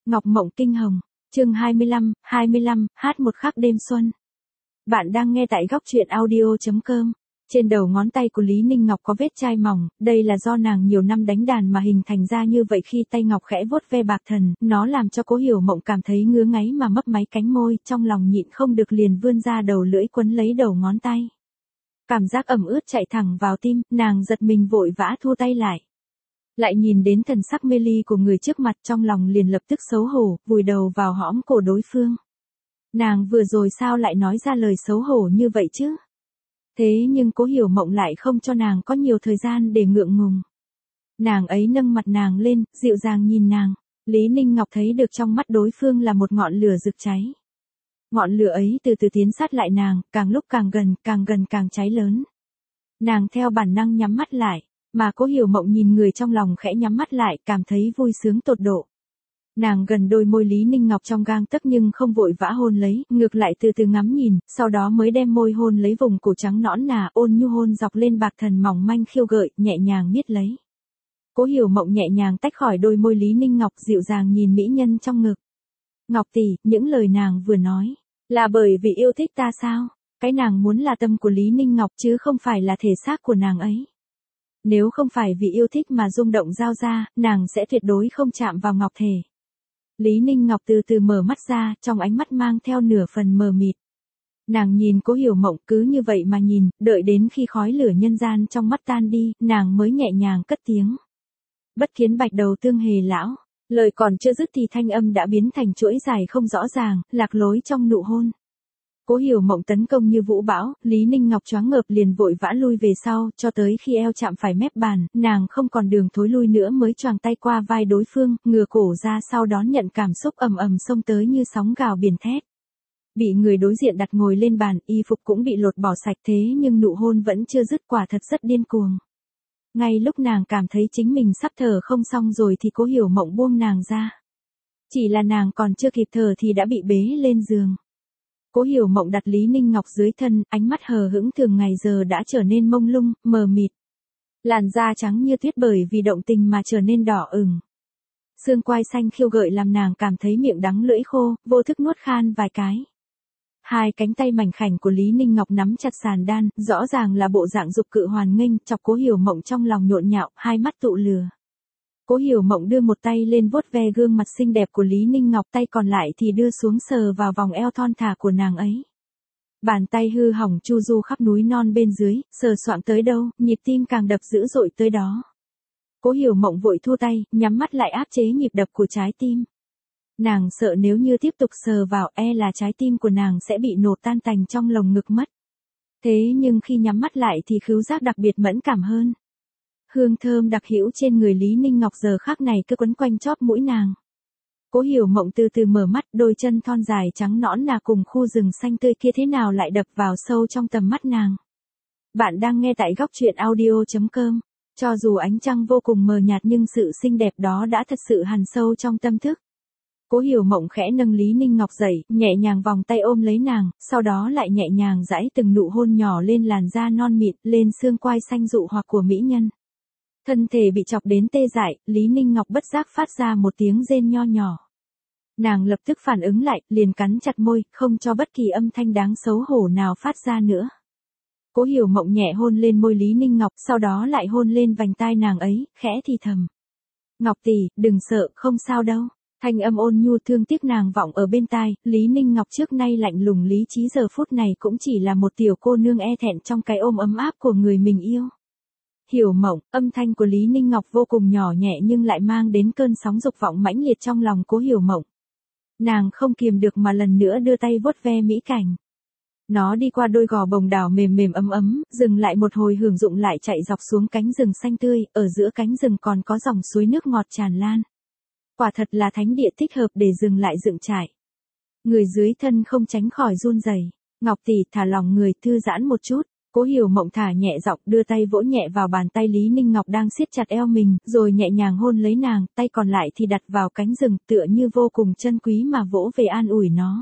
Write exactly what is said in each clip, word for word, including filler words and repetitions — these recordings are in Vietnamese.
Ngọc Mộng Kinh Hồng, chương hai mươi lăm, hai mươi lăm, hát một khắc đêm xuân. Bạn đang nghe tại góc truyện audio chấm com. Trên đầu ngón tay của Lý Ninh Ngọc có vết chai mỏng, đây là do nàng nhiều năm đánh đàn mà hình thành ra như vậy. Khi tay ngọc khẽ vuốt ve bạc thần, nó làm cho Cố Hiểu Mộng cảm thấy ngứa ngáy mà mấp máy cánh môi, trong lòng nhịn không được liền vươn ra đầu lưỡi quấn lấy đầu ngón tay. Cảm giác ẩm ướt chạy thẳng vào tim, nàng giật mình vội vã thu tay lại. Lại nhìn đến thần sắc mê ly của người trước mặt, trong lòng liền lập tức xấu hổ, vùi đầu vào hõm cổ đối phương. Nàng vừa rồi sao lại nói ra lời xấu hổ như vậy chứ? Thế nhưng Cố Hiểu Mộng lại không cho nàng có nhiều thời gian để ngượng ngùng. Nàng ấy nâng mặt nàng lên, dịu dàng nhìn nàng. Lý Ninh Ngọc thấy được trong mắt đối phương là một ngọn lửa rực cháy. Ngọn lửa ấy từ từ tiến sát lại nàng, càng lúc càng gần, càng gần càng cháy lớn. Nàng theo bản năng nhắm mắt lại, mà Cố Hiểu Mộng nhìn người trong lòng khẽ nhắm mắt lại, cảm thấy vui sướng tột độ. Nàng gần đôi môi Lý Ninh Ngọc trong gang tấc nhưng không vội vã hôn lấy, ngược lại từ từ ngắm nhìn, sau đó mới đem môi hôn lấy vùng cổ trắng nõn nà, ôn nhu hôn dọc lên bạc thần mỏng manh khiêu gợi, nhẹ nhàng miết lấy. Cố Hiểu Mộng nhẹ nhàng tách khỏi đôi môi Lý Ninh Ngọc, dịu dàng nhìn mỹ nhân trong ngực. Ngọc tỷ, những lời nàng vừa nói, là bởi vì yêu thích ta sao? Cái nàng muốn là tâm của Lý Ninh Ngọc chứ không phải là thể xác của nàng ấy. Nếu không phải vì yêu thích mà rung động giao ra, nàng sẽ tuyệt đối không chạm vào ngọc thể. Lý Ninh Ngọc từ từ mở mắt ra, trong ánh mắt mang theo nửa phần mờ mịt. Nàng nhìn Cố Hiểu Mộng cứ như vậy mà nhìn, đợi đến khi khói lửa nhân gian trong mắt tan đi, nàng mới nhẹ nhàng cất tiếng. Bất kiến bạch đầu tương hề lão, lời còn chưa dứt thì thanh âm đã biến thành chuỗi dài không rõ ràng, lạc lối trong nụ hôn. Cố Hiểu Mộng tấn công như vũ bão, Lý Ninh Ngọc choáng ngợp liền vội vã lui về sau, cho tới khi eo chạm phải mép bàn, nàng không còn đường thối lui nữa mới choàng tay qua vai đối phương, ngửa cổ ra sau đón nhận cảm xúc ầm ầm xông tới như sóng gào biển thét. Bị người đối diện đặt ngồi lên bàn, y phục cũng bị lột bỏ sạch, thế nhưng nụ hôn vẫn chưa dứt, quả thật rất điên cuồng. Ngay lúc nàng cảm thấy chính mình sắp thở không xong rồi thì Cố Hiểu Mộng buông nàng ra. Chỉ là nàng còn chưa kịp thở thì đã bị bế lên giường. Cố Hiểu Mộng đặt Lý Ninh Ngọc dưới thân, ánh mắt hờ hững thường ngày giờ đã trở nên mông lung, mờ mịt. Làn da trắng như tuyết bởi vì động tình mà trở nên đỏ ửng. Xương quai xanh khiêu gợi làm nàng cảm thấy miệng đắng lưỡi khô, vô thức nuốt khan vài cái. Hai cánh tay mảnh khảnh của Lý Ninh Ngọc nắm chặt sàn đan, rõ ràng là bộ dạng dục cự hoàn nghênh, chọc Cố Hiểu Mộng trong lòng nhộn nhạo, hai mắt tụ lửa. Cố Hiểu Mộng đưa một tay lên vuốt ve gương mặt xinh đẹp của Lý Ninh Ngọc, tay còn lại thì đưa xuống sờ vào vòng eo thon thả của nàng ấy. Bàn tay hư hỏng chu du khắp núi non bên dưới, sờ soạng tới đâu, nhịp tim càng đập dữ dội tới đó. Cố Hiểu Mộng vội thu tay, nhắm mắt lại áp chế nhịp đập của trái tim. Nàng sợ nếu như tiếp tục sờ vào, e là trái tim của nàng sẽ bị nổ tan tành trong lồng ngực mất. Thế nhưng khi nhắm mắt lại thì khứu giác đặc biệt mẫn cảm hơn. Hương thơm đặc hữu trên người Lý Ninh Ngọc giờ khắc này cứ quấn quanh chóp mũi nàng. Cố Hiểu Mộng từ từ mở mắt, đôi chân thon dài trắng nõn nà cùng khu rừng xanh tươi kia thế nào lại đập vào sâu trong tầm mắt nàng. Bạn đang nghe tại góc truyện audio chấm com. Cho dù ánh trăng vô cùng mờ nhạt nhưng sự xinh đẹp đó đã thật sự hằn sâu trong tâm thức. Cố Hiểu Mộng khẽ nâng Lý Ninh Ngọc dậy, nhẹ nhàng vòng tay ôm lấy nàng, sau đó lại nhẹ nhàng giãy từng nụ hôn nhỏ lên làn da non mịn, lên xương quai xanh dụ hoặc của mỹ nhân. Thân thể bị chọc đến tê dại, Lý Ninh Ngọc bất giác phát ra một tiếng rên nho nhỏ. Nàng lập tức phản ứng lại, liền cắn chặt môi, không cho bất kỳ âm thanh đáng xấu hổ nào phát ra nữa. Cố Hiểu Mộng nhẹ hôn lên môi Lý Ninh Ngọc, sau đó lại hôn lên vành tai nàng ấy, khẽ thì thầm. Ngọc tỷ, đừng sợ, không sao đâu. Thanh âm ôn nhu thương tiếc nàng vọng ở bên tai, Lý Ninh Ngọc trước nay lạnh lùng lý trí giờ phút này cũng chỉ là một tiểu cô nương e thẹn trong cái ôm ấm áp của người mình yêu. Hiểu Mộng, âm thanh của Lý Ninh Ngọc vô cùng nhỏ nhẹ nhưng lại mang đến cơn sóng dục vọng mãnh liệt trong lòng Cố Hiểu Mộng. Nàng không kiềm được mà lần nữa đưa tay vuốt ve mỹ cảnh. Nó đi qua đôi gò bồng đào mềm mềm ấm ấm, dừng lại một hồi hưởng dụng lại chạy dọc xuống cánh rừng xanh tươi, ở giữa cánh rừng còn có dòng suối nước ngọt tràn lan. Quả thật là thánh địa thích hợp để dừng lại dựng trại. Người dưới thân không tránh khỏi run rẩy. Ngọc tỷ, thả lòng người, thư giãn một chút. Cố Hiểu Mộng thả nhẹ giọng, đưa tay vỗ nhẹ vào bàn tay Lý Ninh Ngọc đang siết chặt eo mình, rồi nhẹ nhàng hôn lấy nàng, tay còn lại thì đặt vào cánh rừng, tựa như vô cùng chân quý mà vỗ về an ủi nó.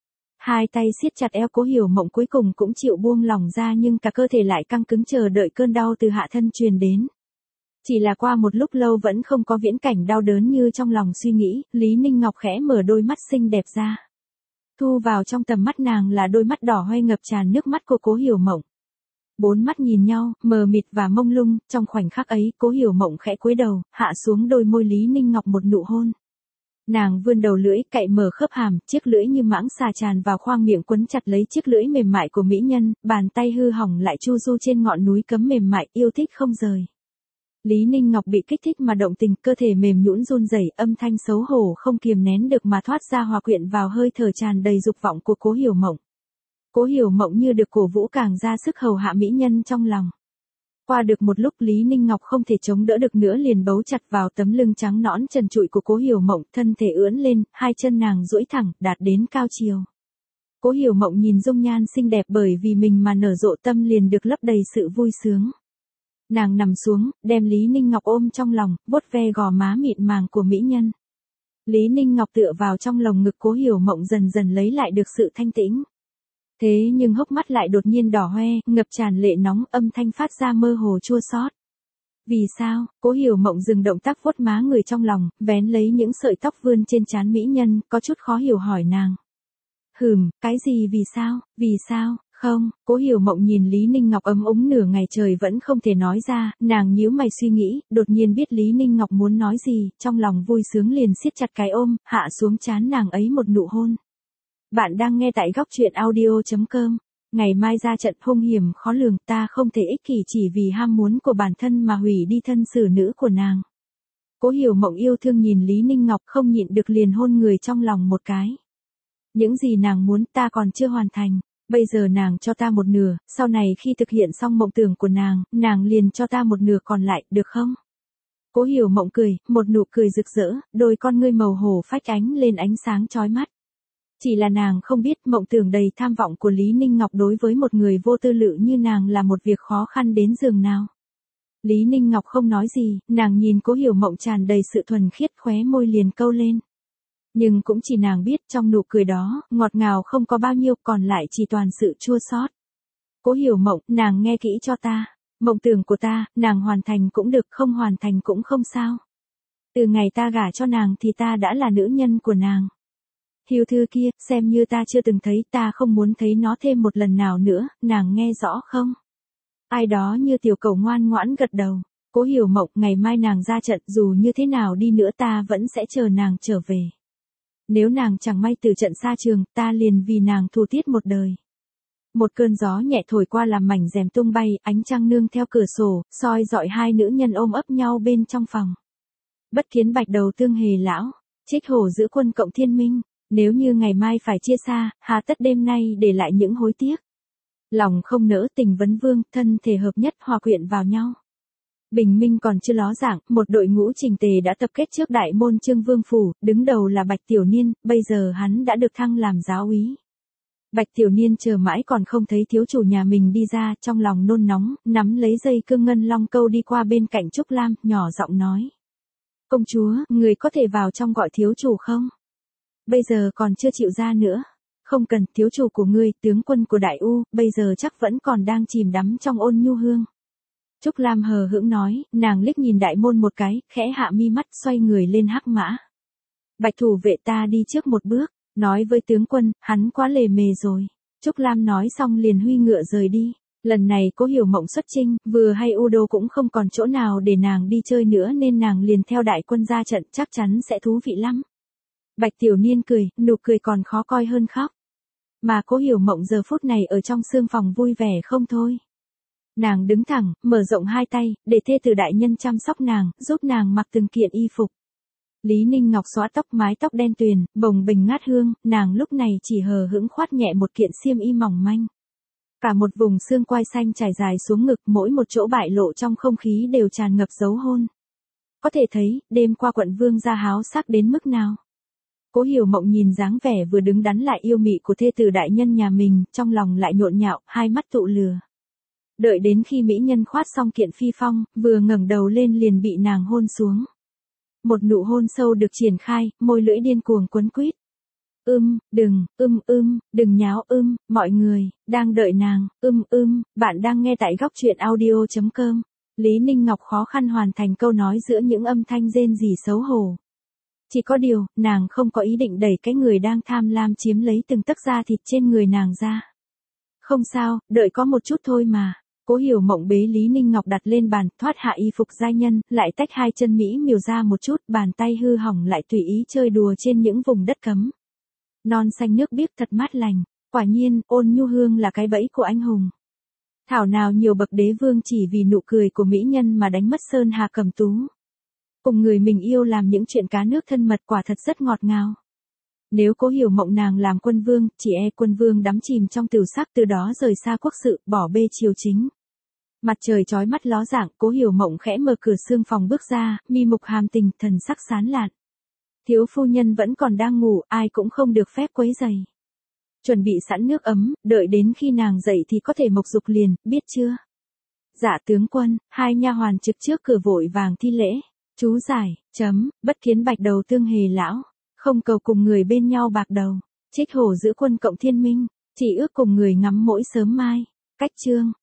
Hai tay siết chặt eo Cố Hiểu Mộng cuối cùng cũng chịu buông lỏng ra nhưng cả cơ thể lại căng cứng chờ đợi cơn đau từ hạ thân truyền đến. Chỉ là qua một lúc lâu vẫn không có viễn cảnh đau đớn như trong lòng suy nghĩ, Lý Ninh Ngọc khẽ mở đôi mắt xinh đẹp ra. Thu vào trong tầm mắt nàng là đôi mắt đỏ hoe ngập tràn nước mắt của Cố Hiểu Mộng. Bốn mắt nhìn nhau, mờ mịt và mông lung, trong khoảnh khắc ấy, Cố Hiểu Mộng khẽ cúi đầu, hạ xuống đôi môi Lý Ninh Ngọc một nụ hôn. Nàng vươn đầu lưỡi, cạy mở khớp hàm, chiếc lưỡi như mãng xà tràn vào khoang miệng quấn chặt lấy chiếc lưỡi mềm mại của mỹ nhân, bàn tay hư hỏng lại chu du trên ngọn núi cấm mềm mại, yêu thích không rời. Lý Ninh Ngọc bị kích thích mà động tình, cơ thể mềm nhũn run rẩy, âm thanh xấu hổ không kiềm nén được mà thoát ra hòa quyện vào hơi thở tràn đầy dục vọng của Cố Hiểu Mộng. Cố Hiểu Mộng như được cổ vũ càng ra sức hầu hạ mỹ nhân trong lòng. Qua được một lúc Lý Ninh Ngọc không thể chống đỡ được nữa liền bấu chặt vào tấm lưng trắng nõn trần trụi của Cố Hiểu Mộng, thân thể ưỡn lên, hai chân nàng duỗi thẳng, đạt đến cao chiều. Cố Hiểu Mộng nhìn dung nhan xinh đẹp bởi vì mình mà nở rộ, tâm liền được lấp đầy sự vui sướng. Nàng nằm xuống, đem Lý Ninh Ngọc ôm trong lòng, vuốt ve gò má mịn màng của mỹ nhân. Lý Ninh Ngọc tựa vào trong lồng ngực Cố Hiểu Mộng dần dần lấy lại được sự thanh tĩnh. Thế nhưng hốc mắt lại đột nhiên đỏ hoe, ngập tràn lệ nóng, âm thanh phát ra mơ hồ chua xót. Vì sao? Cố Hiểu Mộng dừng động tác vuốt má người trong lòng, vén lấy những sợi tóc vươn trên trán mỹ nhân, có chút khó hiểu hỏi nàng. Hừm, cái gì vì sao, vì sao, không, Cố Hiểu Mộng nhìn Lý Ninh Ngọc ấm úng nửa ngày trời vẫn không thể nói ra, nàng nhíu mày suy nghĩ, đột nhiên biết Lý Ninh Ngọc muốn nói gì, trong lòng vui sướng liền siết chặt cái ôm, hạ xuống trán nàng ấy một nụ hôn. Bạn đang nghe tại góc truyện audio chấm com. Ngày mai ra trận hung hiểm khó lường, ta không thể ích kỷ chỉ vì ham muốn của bản thân mà hủy đi thân xử nữ của nàng. Cố Hiểu Mộng yêu thương nhìn Lý Ninh Ngọc không nhịn được liền hôn người trong lòng một cái. Những gì nàng muốn ta còn chưa hoàn thành, bây giờ nàng cho ta một nửa, sau này khi thực hiện xong mộng tưởng của nàng, nàng liền cho ta một nửa còn lại, được không? Cố Hiểu Mộng cười, một nụ cười rực rỡ, đôi con ngươi màu hổ phách ánh lên ánh sáng chói mắt. Chỉ là nàng không biết mộng tưởng đầy tham vọng của Lý Ninh Ngọc đối với một người vô tư lự như nàng là một việc khó khăn đến giường nào. Lý Ninh Ngọc không nói gì, nàng nhìn Cố Hiểu Mộng tràn đầy sự thuần khiết, khóe môi liền câu lên. Nhưng cũng chỉ nàng biết trong nụ cười đó, ngọt ngào không có bao nhiêu, còn lại chỉ toàn sự chua xót. Cố Hiểu Mộng, nàng nghe kỹ cho ta. Mộng tưởng của ta, nàng hoàn thành cũng được, không hoàn thành cũng không sao. Từ ngày ta gả cho nàng thì ta đã là nữ nhân của nàng. Hiu thư kia, xem như ta chưa từng thấy, ta không muốn thấy nó thêm một lần nào nữa, nàng nghe rõ không? Ai đó như tiểu cẩu ngoan ngoãn gật đầu. Cố Hiểu Mộng, ngày mai nàng ra trận, dù như thế nào đi nữa ta vẫn sẽ chờ nàng trở về. Nếu nàng chẳng may từ trận xa trường, ta liền vì nàng thù thiết một đời. Một cơn gió nhẹ thổi qua làm mảnh rèm tung bay, ánh trăng nương theo cửa sổ, soi dọi hai nữ nhân ôm ấp nhau bên trong phòng. Bất kiến bạch đầu tương hề lão, trích hổ giữ quân cộng thiên minh. Nếu như ngày mai phải chia xa, hà tất đêm nay để lại những hối tiếc. Lòng không nỡ tình vấn vương, thân thể hợp nhất hòa quyện vào nhau. Bình minh còn chưa ló dạng, một đội ngũ chỉnh tề đã tập kết trước đại môn Trương Vương phủ, đứng đầu là Bạch Tiểu Niên, bây giờ hắn đã được thăng làm giáo úy. Bạch Tiểu Niên chờ mãi còn không thấy thiếu chủ nhà mình đi ra, trong lòng nôn nóng, nắm lấy dây cương ngân long câu đi qua bên cạnh Trúc Lam, nhỏ giọng nói. Công chúa, người có thể vào trong gọi thiếu chủ không? Bây giờ còn chưa chịu ra nữa. Không cần, thiếu chủ của ngươi, tướng quân của Đại U, bây giờ chắc vẫn còn đang chìm đắm trong ôn nhu hương. Trúc Lam hờ hững nói, nàng liếc nhìn đại môn một cái, khẽ hạ mi mắt, xoay người lên hắc mã. Bạch thủ vệ ta đi trước một bước, nói với tướng quân, hắn quá lề mề rồi. Trúc Lam nói xong liền huy ngựa rời đi. Lần này Cố Hiểu Mộng xuất chinh, vừa hay U Đô cũng không còn chỗ nào để nàng đi chơi nữa nên nàng liền theo đại quân ra trận, chắc chắn sẽ thú vị lắm. Bạch Tiểu Niên cười, nụ cười còn khó coi hơn khóc. Mà Cố Hiểu Mộng giờ phút này ở trong sương phòng vui vẻ không thôi. Nàng đứng thẳng, mở rộng hai tay, để thê tử đại nhân chăm sóc nàng, giúp nàng mặc từng kiện y phục. Lý Ninh Ngọc xóa tóc, mái tóc đen tuyền, bồng bềnh ngát hương, nàng lúc này chỉ hờ hững khoát nhẹ một kiện xiêm y mỏng manh. Cả một vùng xương quai xanh trải dài xuống ngực, mỗi một chỗ bại lộ trong không khí đều tràn ngập dấu hôn. Có thể thấy, đêm qua quận vương gia háo sắc đến mức nào. Cố Hiểu Mộng nhìn dáng vẻ vừa đứng đắn lại yêu mị của thê tử đại nhân nhà mình, trong lòng lại nhộn nhạo, hai mắt tụ lửa. Đợi đến khi mỹ nhân khoát xong kiện phi phong, vừa ngẩng đầu lên liền bị nàng hôn xuống. Một nụ hôn sâu được triển khai, môi lưỡi điên cuồng quấn quýt. Ưm, đừng, ưm ưm, đừng nháo ưm, mọi người, đang đợi nàng, ưm ưm, bạn đang nghe tại góc truyện audio chấm com. Lý Ninh Ngọc khó khăn hoàn thành câu nói giữa những âm thanh rên rỉ xấu hổ. Chỉ có điều, nàng không có ý định đẩy cái người đang tham lam chiếm lấy từng tấc da thịt trên người nàng ra. Không sao, đợi có một chút thôi mà. Cố Hiểu Mộng bế Lý Ninh Ngọc đặt lên bàn, thoát hạ y phục giai nhân, lại tách hai chân mỹ miều ra một chút, bàn tay hư hỏng lại tùy ý chơi đùa trên những vùng đất cấm. Non xanh nước biếc thật mát lành, quả nhiên, Ôn Nhu Hương là cái bẫy của anh hùng. Thảo nào nhiều bậc đế vương chỉ vì nụ cười của mỹ nhân mà đánh mất sơn hà cẩm tú. Cùng người mình yêu làm những chuyện cá nước thân mật quả thật rất ngọt ngào. Nếu Cố Hiểu Mộng nàng làm quân vương, chỉ e quân vương đắm chìm trong tửu sắc, từ đó rời xa quốc sự, bỏ bê triều chính. Mặt trời chói mắt ló dạng, Cố Hiểu Mộng khẽ mở cửa sương phòng bước ra, mi mục hàm tình, thần sắc sán lạn. Thiếu phu nhân vẫn còn đang ngủ, ai cũng không được phép quấy rầy. Chuẩn bị sẵn nước ấm, đợi đến khi nàng dậy thì có thể mộc dục liền, biết chưa? Dạ tướng quân. Hai nha hoàn trực trước cửa vội vàng thi lễ. Chú giải, chấm, bất kiến bạch đầu tương hề lão, không cầu cùng người bên nhau bạc đầu, trích hổ giữ quân cộng thiên minh, chỉ ước cùng người ngắm mỗi sớm mai. Cách chương.